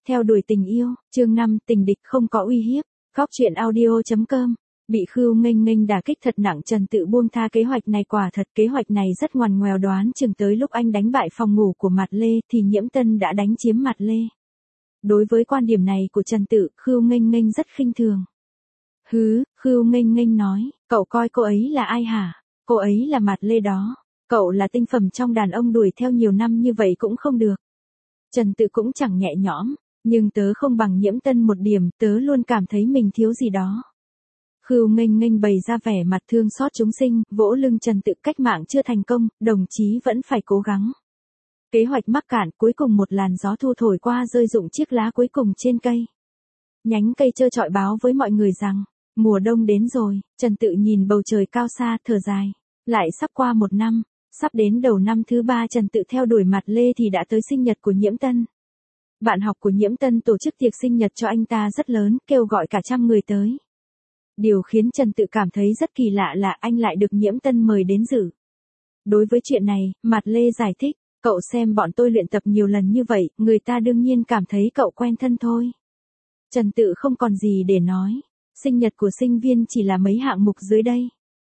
Theo đuổi tình yêu, chương 5, tình địch không có uy hiếp. Góc truyện audio.com. Bị Khưu Nghênh Nghênh đả kích thật nặng, Trần Tự buông tha kế hoạch này. Quả thật kế hoạch này rất ngoằn ngoèo, đoán chừng tới lúc anh đánh bại phòng ngủ của Mạt Lê thì Nhiễm Tân đã đánh chiếm Mạt Lê. Đối với quan điểm này của Trần Tự, Khưu Nghênh Nghênh rất khinh thường. Khưu Nghênh Nghênh nói, cậu coi cô ấy là ai hả? Cô ấy là Mạt Lê đó. Cậu là tinh phẩm trong đàn ông, đuổi theo nhiều năm như vậy cũng không được. Trần Tự cũng chẳng nhẹ nhõm, nhưng tớ không bằng Nhiễm Tân một điểm, tớ luôn cảm thấy mình thiếu gì đó. Khưu Nghênh Nghênh bày ra vẻ mặt thương xót chúng sinh, vỗ lưng Trần Tự. Cách mạng chưa thành công, đồng chí vẫn phải cố gắng. Kế hoạch mắc cạn, cuối cùng một làn gió thu thổi qua rơi rụng chiếc lá cuối cùng trên cây. Nhánh cây trơ trọi báo với mọi người rằng, mùa đông đến rồi. Trần Tự nhìn bầu trời cao xa, thở dài. Lại sắp qua một năm, sắp đến đầu năm thứ 3 Trần Tự theo đuổi Mạt Lê thì đã tới sinh nhật của Nhiễm Tân. Bạn học của Nhiễm Tân tổ chức tiệc sinh nhật cho anh ta rất lớn, kêu gọi cả 100 người tới. Điều khiến Trần Tự cảm thấy rất kỳ lạ là anh lại được Nhiễm Tân mời đến dự. Đối với chuyện này, Mạt Lê giải thích, cậu xem bọn tôi luyện tập nhiều lần như vậy, người ta đương nhiên cảm thấy cậu quen thân thôi. Trần Tự không còn gì để nói, sinh nhật của sinh viên chỉ là mấy hạng mục dưới đây.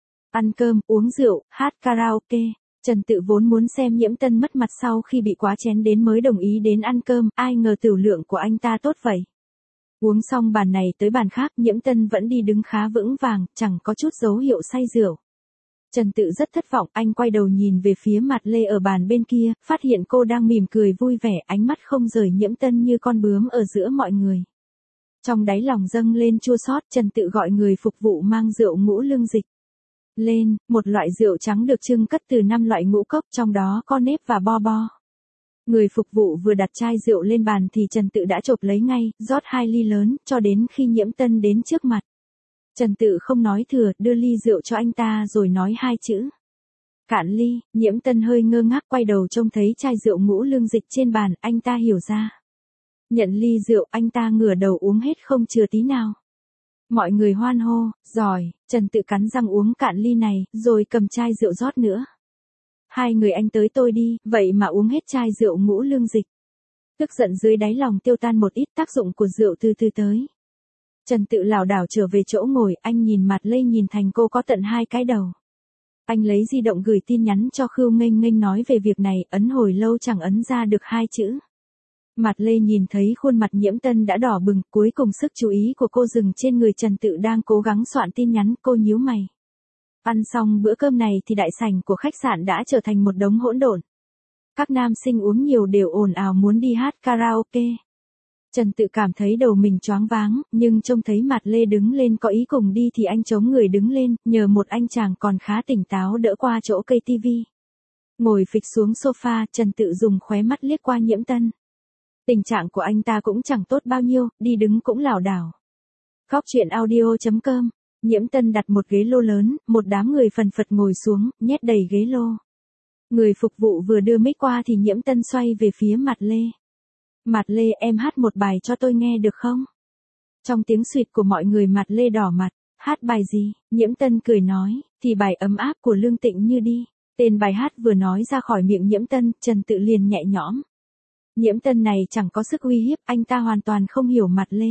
Ăn cơm, uống rượu, hát karaoke. Trần Tự vốn muốn xem Nhiễm Tân mất mặt sau khi bị quá chén đến mới đồng ý đến ăn cơm, ai ngờ tửu lượng của anh ta tốt vậy. Uống xong bàn này tới bàn khác, Nhiễm Tân vẫn đi đứng khá vững vàng, chẳng có chút dấu hiệu say rượu. Trần Tự rất thất vọng, anh quay đầu nhìn về phía Mạt Lê ở bàn bên kia, phát hiện cô đang mỉm cười vui vẻ, ánh mắt không rời Nhiễm Tân như con bướm ở giữa mọi người. Trong đáy lòng dâng lên chua xót, Trần Tự gọi người phục vụ mang rượu ngũ lương dịch lên, một loại rượu trắng được trưng cất từ 5 loại ngũ cốc, trong đó có nếp và bo bo. Người phục vụ vừa đặt chai rượu lên bàn thì Trần Tự đã chộp lấy ngay, rót 2 ly lớn, cho đến khi Nhiễm Tân đến trước mặt. Trần Tự không nói thừa, đưa ly rượu cho anh ta rồi nói 2 chữ. Cạn ly. Nhiễm Tân hơi ngơ ngác quay đầu trông thấy chai rượu ngũ lương dịch trên bàn, anh ta hiểu ra. Nhận ly rượu, anh ta ngửa đầu uống hết không chừa tí nào. Mọi người hoan hô, giỏi. Trần Tự cắn răng uống cạn ly này, rồi cầm chai rượu rót nữa. 2 người anh tới tôi đi, vậy mà uống hết chai rượu ngũ lương dịch. Tức giận dưới đáy lòng tiêu tan một ít, tác dụng của rượu từ từ tới. Trần Tự lảo đảo trở về chỗ ngồi, anh nhìn Mạt Lê nhìn thành cô có tận 2 cái đầu. Anh lấy di động gửi tin nhắn cho Khưu Nghênh Nghênh nói về việc này, ấn hồi lâu chẳng ấn ra được 2 chữ. Mạt Lê nhìn thấy khuôn mặt Nhiễm Tân đã đỏ bừng, cuối cùng sức chú ý của cô dừng trên người Trần Tự đang cố gắng soạn tin nhắn, cô nhíu mày. Ăn xong bữa cơm này thì đại sảnh của khách sạn đã trở thành một đống hỗn độn. Các nam sinh uống nhiều đều ồn ào muốn đi hát karaoke. Trần Tự cảm thấy đầu mình choáng váng, nhưng trông thấy Mạt Lê đứng lên có ý cùng đi thì anh chống người đứng lên, nhờ một anh chàng còn khá tỉnh táo đỡ qua chỗ cây tivi. Ngồi phịch xuống sofa, Trần Tự dùng khóe mắt liếc qua Nhiễm Tân. Tình trạng của anh ta cũng chẳng tốt bao nhiêu, đi đứng cũng lảo đảo. Góc truyện audio.com. Nhiễm Tân đặt một ghế lô lớn, một đám người phần phật ngồi xuống, nhét đầy ghế lô. Người phục vụ vừa đưa mic qua thì Nhiễm Tân xoay về phía Mạt Lê. Mạt Lê, em hát một bài cho tôi nghe được không? Trong tiếng suýt của mọi người Mạt Lê đỏ mặt. Hát bài gì? Nhiễm Tân cười nói, thì bài ấm áp của Lương Tịnh Như đi. Tên bài hát vừa nói ra khỏi miệng Nhiễm Tân, Trần Tự liền nhẹ nhõm. Nhiễm Tân này chẳng có sức uy hiếp, anh ta hoàn toàn không hiểu Mạt Lê.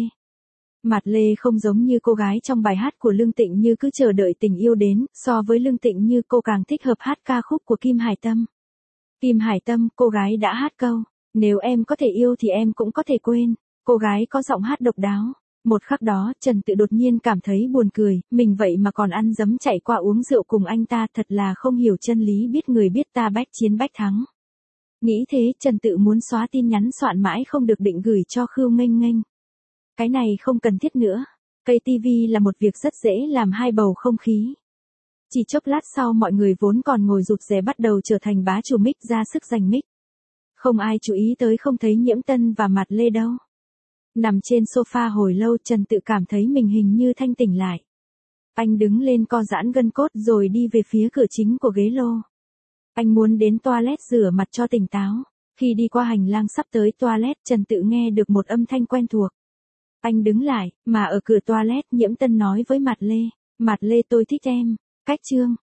Mạt Lê không giống như cô gái trong bài hát của Lương Tịnh Như cứ chờ đợi tình yêu đến, so với Lương Tịnh Như cô càng thích hợp hát ca khúc của Kim Hải Tâm. Kim Hải Tâm, cô gái đã hát câu, nếu em có thể yêu thì em cũng có thể quên. Cô gái có giọng hát độc đáo. Một khắc đó, Trần Tự đột nhiên cảm thấy buồn cười, mình vậy mà còn ăn dấm chạy qua uống rượu cùng anh ta, thật là không hiểu chân lý, biết người biết ta bách chiến bách thắng. Nghĩ thế, Trần Tự muốn xóa tin nhắn soạn mãi không được định gửi cho Khưu Nghênh Nghênh. Cái này không cần thiết nữa. Cây tivi là một việc rất dễ làm hai bầu không khí. Chỉ chốc lát sau mọi người vốn còn ngồi rụt rè bắt đầu trở thành bá chủ mic ra sức giành mic. Không ai chú ý tới không thấy Nhiễm Tân và Mạt Lê đâu. Nằm trên sofa hồi lâu Trần Tự cảm thấy mình hình như thanh tỉnh lại. Anh đứng lên co giãn gân cốt rồi đi về phía cửa chính của ghế lô. Anh muốn đến toilet rửa mặt cho tỉnh táo. Khi đi qua hành lang sắp tới toilet Trần Tự nghe được một âm thanh quen thuộc. Anh đứng lại, mà ở cửa toilet Nhiễm Tân nói với Mạt Lê. Mạt Lê, tôi thích em. Cách chương.